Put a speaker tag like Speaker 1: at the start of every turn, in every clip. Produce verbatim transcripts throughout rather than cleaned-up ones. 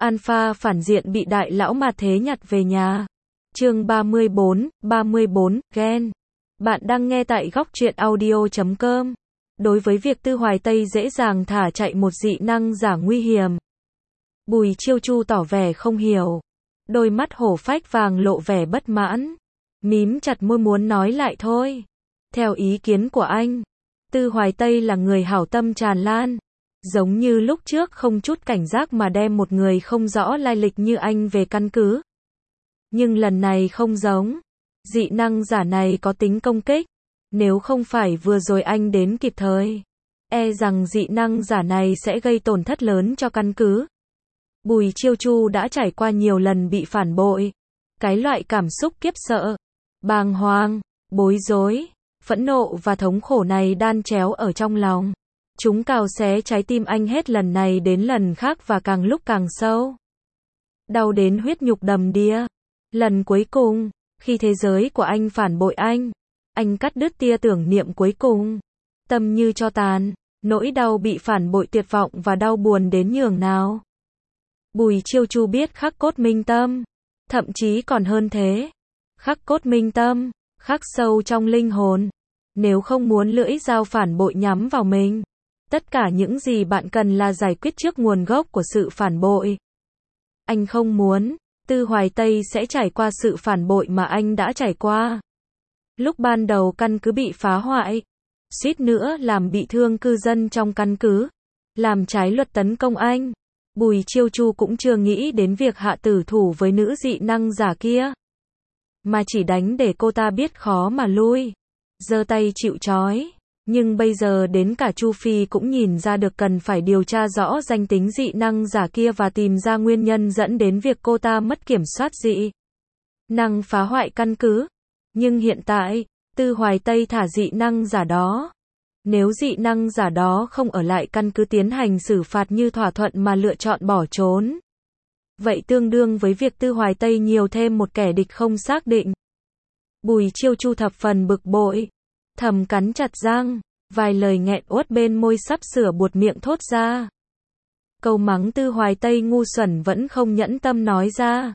Speaker 1: Alpha phản diện bị đại lão mà thế nhặt về nhà. Chương ba mươi bốn, ba mươi bốn, ghen. Bạn đang nghe tại góc truyện audio chấm com. Đối với việc Tư Hoài Tây dễ dàng thả chạy một dị năng giả nguy hiểm, Bùi Chiêu Chu tỏ vẻ không hiểu. Đôi mắt hổ phách vàng lộ vẻ bất mãn. Mím chặt môi muốn nói lại thôi. Theo ý kiến của anh, Tư Hoài Tây là người hảo tâm tràn lan. Giống như lúc trước không chút cảnh giác mà đem một người không rõ lai lịch như anh về căn cứ. Nhưng lần này không giống. Dị năng giả này có tính công kích. Nếu không phải vừa rồi anh đến kịp thời, e rằng dị năng giả này sẽ gây tổn thất lớn cho căn cứ. Bùi Chiêu Chu đã trải qua nhiều lần bị phản bội. Cái loại cảm xúc kiếp sợ, bàng hoàng, bối rối, phẫn nộ và thống khổ này đan chéo ở trong lòng. Chúng cào xé trái tim anh hết lần này đến lần khác và càng lúc càng sâu. Đau đến huyết nhục đầm đìa. Lần cuối cùng, khi thế giới của anh phản bội anh, anh cắt đứt tia tưởng niệm cuối cùng. Tâm như tro tàn, nỗi đau bị phản bội tuyệt vọng và đau buồn đến nhường nào. Bùi Chiêu Chu biết khắc cốt minh tâm. Thậm chí còn hơn thế. Khắc cốt minh tâm, khắc sâu trong linh hồn. Nếu không muốn lưỡi dao phản bội nhắm vào mình, tất cả những gì bạn cần là giải quyết trước nguồn gốc của sự phản bội. Anh không muốn Tư Hoài Tây sẽ trải qua sự phản bội mà anh đã trải qua. Lúc ban đầu căn cứ bị phá hoại, suýt nữa làm bị thương cư dân trong căn cứ, làm trái luật tấn công anh. Bùi Chiêu Chu cũng chưa nghĩ đến việc hạ tử thủ với nữ dị năng giả kia, mà chỉ đánh để cô ta biết khó mà lui, giơ tay chịu trói. Nhưng bây giờ đến cả Chu Phi cũng nhìn ra được cần phải điều tra rõ danh tính dị năng giả kia và tìm ra nguyên nhân dẫn đến việc cô ta mất kiểm soát dị năng phá hoại căn cứ. Nhưng hiện tại, Tư Hoài Tây thả dị năng giả đó. Nếu dị năng giả đó không ở lại căn cứ tiến hành xử phạt như thỏa thuận mà lựa chọn bỏ trốn, vậy tương đương với việc Tư Hoài Tây nhiều thêm một kẻ địch không xác định. Bùi Chiêu Chu thập phần bực bội, thầm cắn chặt răng, vài lời nghẹn uất bên môi sắp sửa buột miệng thốt ra. Câu mắng Tư Hoài Tây ngu xuẩn vẫn không nhẫn tâm nói ra.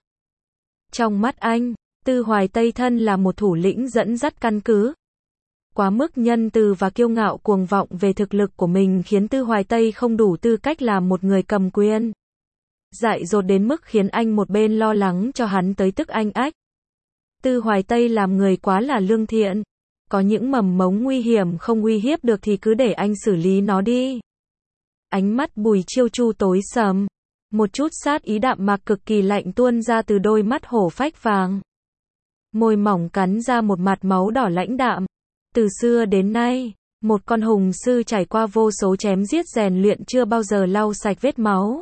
Speaker 1: Trong mắt anh, Tư Hoài Tây thân là một thủ lĩnh dẫn dắt căn cứ. Quá mức nhân từ và kiêu ngạo cuồng vọng về thực lực của mình khiến Tư Hoài Tây không đủ tư cách làm một người cầm quyền. Dại dột đến mức khiến anh một bên lo lắng cho hắn tới tức anh ách. Tư Hoài Tây làm người quá là lương thiện. Có những mầm mống nguy hiểm không uy hiếp được thì cứ để anh xử lý nó đi. Ánh mắt Bùi Chiêu Chu tối sầm. Một chút sát ý đạm mạc cực kỳ lạnh tuôn ra từ đôi mắt hổ phách vàng. Môi mỏng cắn ra một mặt máu đỏ lãnh đạm. Từ xưa đến nay, một con hùng sư trải qua vô số chém giết rèn luyện chưa bao giờ lau sạch vết máu.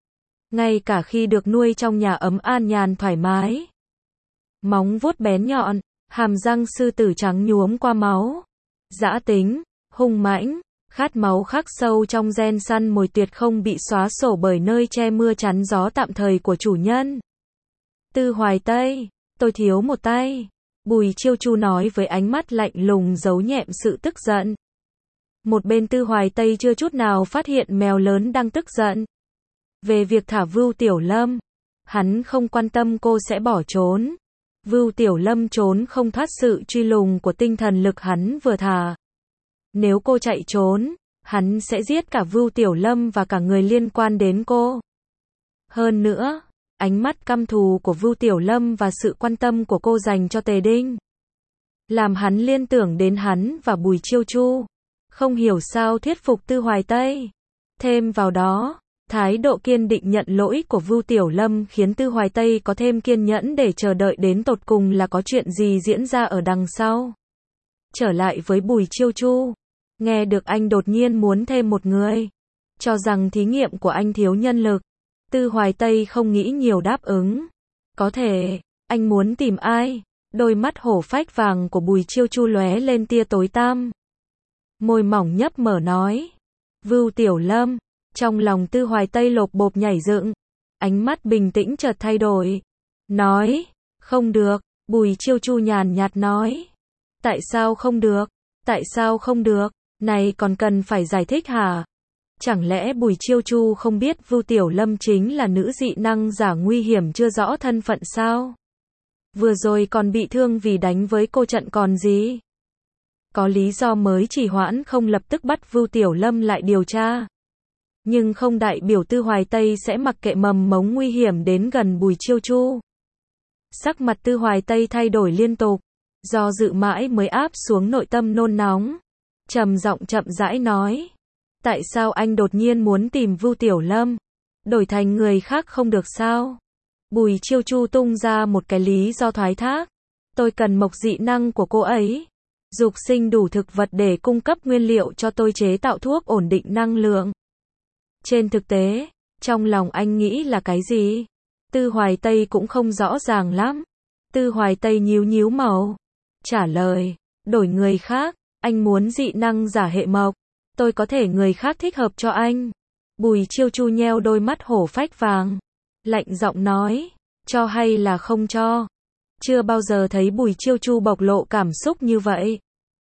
Speaker 1: Ngay cả khi được nuôi trong nhà ấm an nhàn thoải mái. Móng vuốt bén nhọn, hàm răng sư tử trắng nhuốm qua máu. Dã tính, hung mãnh, khát máu khắc sâu trong gen săn mồi tuyệt không bị xóa sổ bởi nơi che mưa chắn gió tạm thời của chủ nhân. Tư Hoài Tây, tôi thiếu một tay. Bùi Chiêu Chu nói với ánh mắt lạnh lùng giấu nhẹm sự tức giận. Một bên Tư Hoài Tây chưa chút nào phát hiện mèo lớn đang tức giận. Về việc thả Vưu Tiểu Lâm, hắn không quan tâm cô sẽ bỏ trốn. Vưu Tiểu Lâm trốn không thoát sự truy lùng của tinh thần lực hắn vừa thả. Nếu cô chạy trốn, hắn sẽ giết cả Vưu Tiểu Lâm và cả người liên quan đến cô. Hơn nữa, ánh mắt căm thù của Vưu Tiểu Lâm và sự quan tâm của cô dành cho Tề Đinh làm hắn liên tưởng đến hắn và Bùi Chiêu Chu. Không hiểu sao thuyết phục Tư Hoài Tây. Thêm vào đó, thái độ kiên định nhận lỗi của Vưu Tiểu Lâm khiến Tư Hoài Tây có thêm kiên nhẫn để chờ đợi đến tột cùng là có chuyện gì diễn ra ở đằng sau. Trở lại với Bùi Chiêu Chu, nghe được anh đột nhiên muốn thêm một người, cho rằng thí nghiệm của anh thiếu nhân lực, Tư Hoài Tây không nghĩ nhiều đáp ứng. Có thể, anh muốn tìm ai? Đôi mắt hổ phách vàng của Bùi Chiêu Chu lóe lên tia tối tăm. Môi mỏng nhấp mở nói. Vưu Tiểu Lâm. Trong lòng Tư Hoài Tây lộp bộp nhảy dựng. Ánh mắt bình tĩnh chợt thay đổi. Nói. Không được. Bùi Chiêu Chu nhàn nhạt nói. Tại sao không được? Tại sao không được? Này còn cần phải giải thích hả? Chẳng lẽ Bùi Chiêu Chu không biết Vưu Tiểu Lâm chính là nữ dị năng giả nguy hiểm chưa rõ thân phận sao? Vừa rồi còn bị thương vì đánh với cô trận còn gì? Có lý do mới trì hoãn không lập tức bắt Vưu Tiểu Lâm lại điều tra. Nhưng không đại biểu Tư Hoài Tây sẽ mặc kệ mầm mống nguy hiểm đến gần Bùi Chiêu Chu. Sắc mặt Tư Hoài Tây thay đổi liên tục, do dự mãi mới áp xuống nội tâm nôn nóng. Trầm giọng chậm rãi nói. Tại sao anh đột nhiên muốn tìm Vưu Tiểu Lâm? Đổi thành người khác không được sao? Bùi Chiêu Chu tung ra một cái lý do thoái thác. Tôi cần mộc dị năng của cô ấy. Dục sinh đủ thực vật để cung cấp nguyên liệu cho tôi chế tạo thuốc ổn định năng lượng. Trên thực tế, trong lòng anh nghĩ là cái gì? Tư Hoài Tây cũng không rõ ràng lắm. Tư Hoài Tây nhíu nhíu màu. Trả lời, đổi người khác, anh muốn dị năng giả hệ mộc. Tôi có thể người khác thích hợp cho anh. Bùi Chiêu Chu nheo đôi mắt hổ phách vàng. Lạnh giọng nói, cho hay là không cho? Chưa bao giờ thấy Bùi Chiêu Chu bộc lộ cảm xúc như vậy.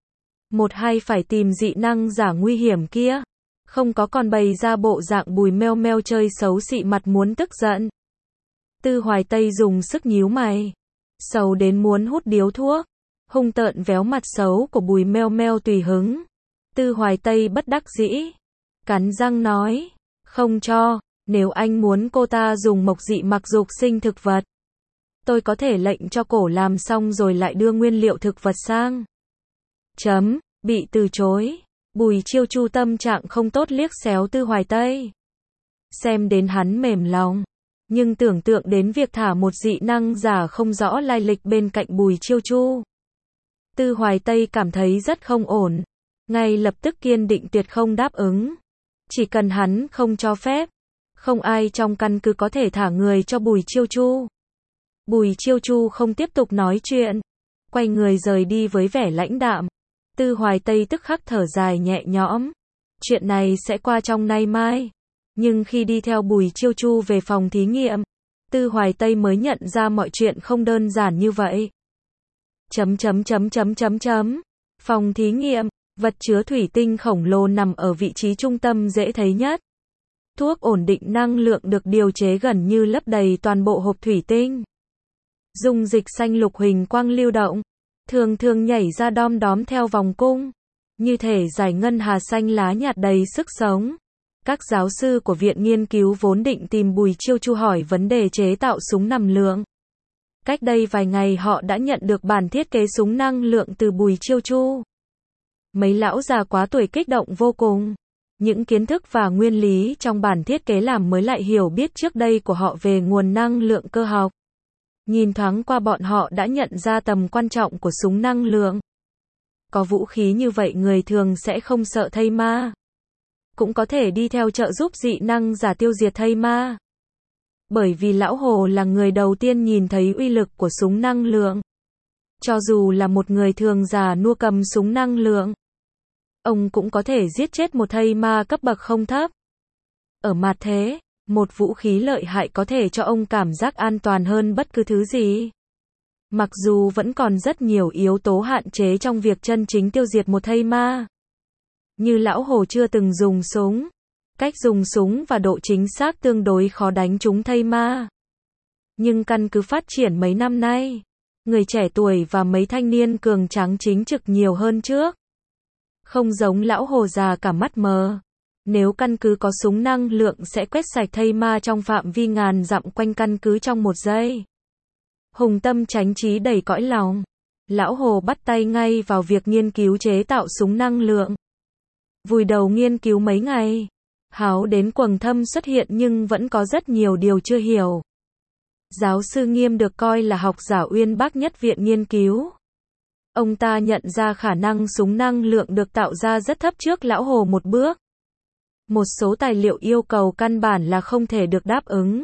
Speaker 1: Một hay phải tìm dị năng giả nguy hiểm kia. Không có còn bày ra bộ dạng Bùi meo meo chơi xấu xị mặt muốn tức giận. Tư Hoài Tây dùng sức nhíu mày. Sầu đến muốn hút điếu thuốc. Hung tợn véo mặt xấu của Bùi meo meo tùy hứng. Tư Hoài Tây bất đắc dĩ. Cắn răng nói. Không cho, nếu anh muốn cô ta dùng mộc dị mặc dục sinh thực vật. Tôi có thể lệnh cho cổ làm xong rồi lại đưa nguyên liệu thực vật sang. Chấm, bị từ chối. Bùi Chiêu Chu tâm trạng không tốt liếc xéo Tư Hoài Tây. Xem đến hắn mềm lòng. Nhưng tưởng tượng đến việc thả một dị năng giả không rõ lai lịch bên cạnh Bùi Chiêu Chu. Tư Hoài Tây cảm thấy rất không ổn. Ngay lập tức kiên định tuyệt không đáp ứng. Chỉ cần hắn không cho phép. Không ai trong căn cứ có thể thả người cho Bùi Chiêu Chu. Bùi Chiêu Chu không tiếp tục nói chuyện. Quay người rời đi với vẻ lãnh đạm. Tư Hoài Tây tức khắc thở dài nhẹ nhõm. Chuyện này sẽ qua trong nay mai. Nhưng khi đi theo Bùi Chiêu Chu về phòng thí nghiệm, Tư Hoài Tây mới nhận ra mọi chuyện không đơn giản như vậy. Chấm chấm chấm chấm chấm chấm. Phòng thí nghiệm, vật chứa thủy tinh khổng lồ nằm ở vị trí trung tâm dễ thấy nhất. Thuốc ổn định năng lượng được điều chế gần như lấp đầy toàn bộ hộp thủy tinh. Dung dịch xanh lục huỳnh quang lưu động, thường thường nhảy ra đom đóm theo vòng cung, như thể giải ngân hà xanh lá nhạt đầy sức sống. Các giáo sư của viện nghiên cứu vốn định tìm Bùi Chiêu Chu hỏi vấn đề chế tạo súng nằm lượng. Cách đây vài ngày họ đã nhận được bản thiết kế súng năng lượng từ Bùi Chiêu Chu. Mấy lão già quá tuổi kích động vô cùng. Những kiến thức và nguyên lý trong bản thiết kế làm mới lại hiểu biết trước đây của họ về nguồn năng lượng cơ học. Nhìn thoáng qua bọn họ đã nhận ra tầm quan trọng của súng năng lượng. Có vũ khí như vậy người thường sẽ không sợ thây ma. Cũng có thể đi theo trợ giúp dị năng giả tiêu diệt thây ma. Bởi vì Lão Hồ là người đầu tiên nhìn thấy uy lực của súng năng lượng. Cho dù là một người thường già nua cầm súng năng lượng, ông cũng có thể giết chết một thây ma cấp bậc không thấp. Ở mặt thế, một vũ khí lợi hại có thể cho ông cảm giác an toàn hơn bất cứ thứ gì. Mặc dù vẫn còn rất nhiều yếu tố hạn chế trong việc chân chính tiêu diệt một thây ma. Như Lão Hồ chưa từng dùng súng. Cách dùng súng và độ chính xác tương đối khó đánh trúng thây ma. Nhưng căn cứ phát triển mấy năm nay, người trẻ tuổi và mấy thanh niên cường tráng chính trực nhiều hơn trước. Không giống Lão Hồ già cả mắt mờ. Nếu căn cứ có súng năng lượng sẽ quét sạch thây ma trong phạm vi ngàn dặm quanh căn cứ trong một giây. Hùng tâm tránh trí đầy cõi lòng. Lão Hồ bắt tay ngay vào việc nghiên cứu chế tạo súng năng lượng. Vùi đầu nghiên cứu mấy ngày. Háo đến quầng thâm xuất hiện nhưng vẫn có rất nhiều điều chưa hiểu. Giáo sư Nghiêm được coi là học giả uyên bác nhất viện nghiên cứu. Ông ta nhận ra khả năng súng năng lượng được tạo ra rất thấp trước Lão Hồ một bước. Một số tài liệu yêu cầu căn bản là không thể được đáp ứng.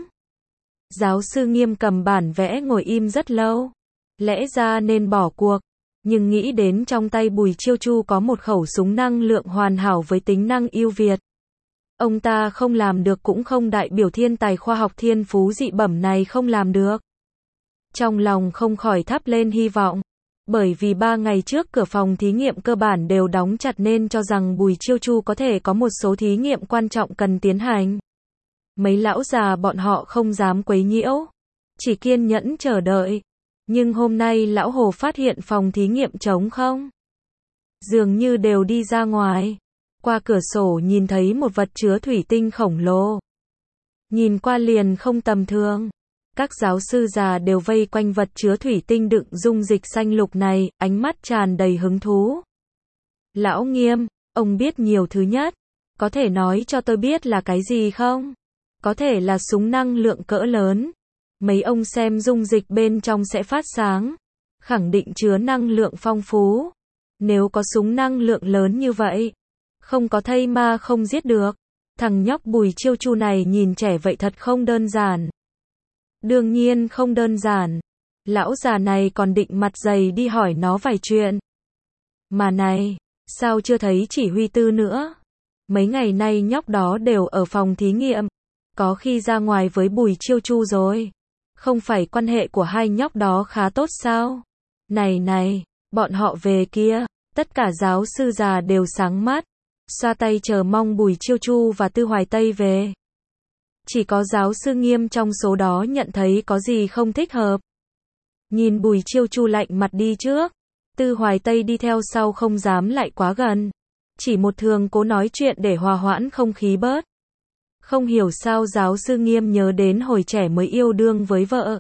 Speaker 1: Giáo sư Nghiêm cầm bản vẽ ngồi im rất lâu. Lẽ ra nên bỏ cuộc. Nhưng nghĩ đến trong tay Bùi Chiêu Chu có một khẩu súng năng lượng hoàn hảo với tính năng ưu việt. Ông ta không làm được cũng không đại biểu thiên tài khoa học thiên phú dị bẩm này không làm được. Trong lòng không khỏi thắp lên hy vọng. Bởi vì ba ngày trước cửa phòng thí nghiệm cơ bản đều đóng chặt nên cho rằng Bùi Chiêu Chu có thể có một số thí nghiệm quan trọng cần tiến hành. Mấy lão già bọn họ không dám quấy nhiễu, chỉ kiên nhẫn chờ đợi. Nhưng hôm nay lão Hồ phát hiện phòng thí nghiệm trống không. Dường như đều đi ra ngoài. Qua cửa sổ nhìn thấy một vật chứa thủy tinh khổng lồ. Nhìn qua liền không tầm thường. Các giáo sư già đều vây quanh vật chứa thủy tinh đựng dung dịch xanh lục này, ánh mắt tràn đầy hứng thú. Lão Nghiêm, ông biết nhiều thứ nhất. Có thể nói cho tôi biết là cái gì không? Có thể là súng năng lượng cỡ lớn. Mấy ông xem dung dịch bên trong sẽ phát sáng. Khẳng định chứa năng lượng phong phú. Nếu có súng năng lượng lớn như vậy, không có thây ma không giết được. Thằng nhóc Bùi Chiêu Chu này nhìn trẻ vậy thật không đơn giản. Đương nhiên không đơn giản. Lão già này còn định mặt dày đi hỏi nó vài chuyện. Mà này, sao chưa thấy chỉ huy tư nữa? Mấy ngày nay nhóc đó đều ở phòng thí nghiệm. Có khi ra ngoài với Bùi Chiêu Chu rồi. Không phải quan hệ của hai nhóc đó khá tốt sao? Này này, bọn họ về kia. Tất cả giáo sư già đều sáng mắt. Xoa tay chờ mong Bùi Chiêu Chu và Tư Hoài Tây về. Chỉ có giáo sư Nghiêm trong số đó nhận thấy có gì không thích hợp. Nhìn Bùi Chiêu Chu lạnh mặt đi trước. Tư Hoài Tây đi theo sau không dám lại quá gần. Chỉ một thường cố nói chuyện để hòa hoãn không khí bớt. Không hiểu sao giáo sư Nghiêm nhớ đến hồi trẻ mới yêu đương với vợ.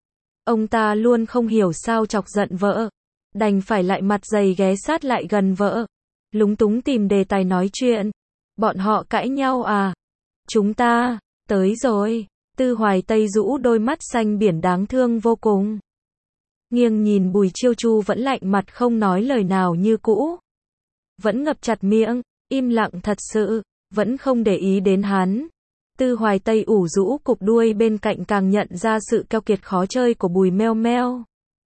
Speaker 1: Ông ta luôn không hiểu sao chọc giận vợ. Đành phải lại mặt dày ghé sát lại gần vợ. Lúng túng tìm đề tài nói chuyện. Bọn họ cãi nhau à? Chúng ta, tới rồi. Tư Hoài Tây rũ đôi mắt xanh biển đáng thương vô cùng. Nghiêng nhìn Bùi Chiêu Chu vẫn lạnh mặt không nói lời nào như cũ. Vẫn ngập chặt miệng, im lặng thật sự, vẫn không để ý đến hắn. Tư Hoài Tây ủ rũ cụp đuôi bên cạnh càng nhận ra sự keo kiệt khó chơi của Bùi Meo Meo.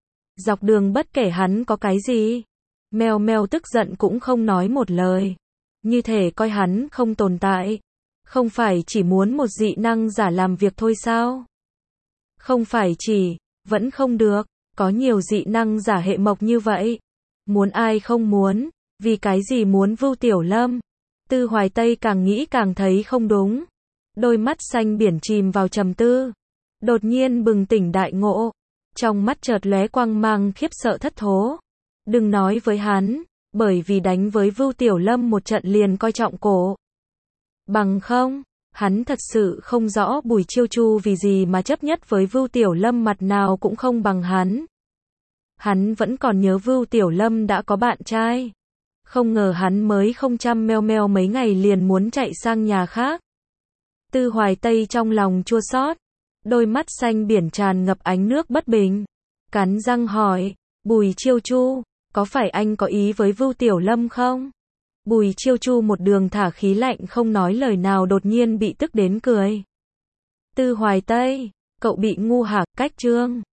Speaker 1: Dọc đường bất kể hắn có cái gì, Meo Meo tức giận cũng không nói một lời. Như thể coi hắn không tồn tại. Không phải chỉ muốn một dị năng giả làm việc thôi sao? Không phải chỉ, vẫn không được, có nhiều dị năng giả hệ mộc như vậy. Muốn ai không muốn, vì cái gì muốn Vưu Tiểu Lâm? Tư Hoài Tây càng nghĩ càng thấy không đúng. Đôi mắt xanh biển chìm vào trầm tư. Đột nhiên bừng tỉnh đại ngộ. Trong mắt chợt lóe quang mang khiếp sợ thất thố. Đừng nói với hắn, bởi vì đánh với Vưu Tiểu Lâm một trận liền coi trọng cổ. Bằng không, hắn thật sự không rõ Bùi Chiêu Chu vì gì mà chấp nhất với Vưu Tiểu Lâm mặt nào cũng không bằng hắn. Hắn vẫn còn nhớ Vưu Tiểu Lâm đã có bạn trai. Không ngờ hắn mới không chăm Meo Meo mấy ngày liền muốn chạy sang nhà khác. Tư Hoài Tây trong lòng chua xót, đôi mắt xanh biển tràn ngập ánh nước bất bình. Cắn răng hỏi, Bùi Chiêu Chu, có phải anh có ý với Vưu Tiểu Lâm không? Bùi Chiêu Chu một đường thả khí lạnh không nói lời nào đột nhiên bị tức đến cười. Tư Hoài Tây, cậu bị ngu hả? Cách chương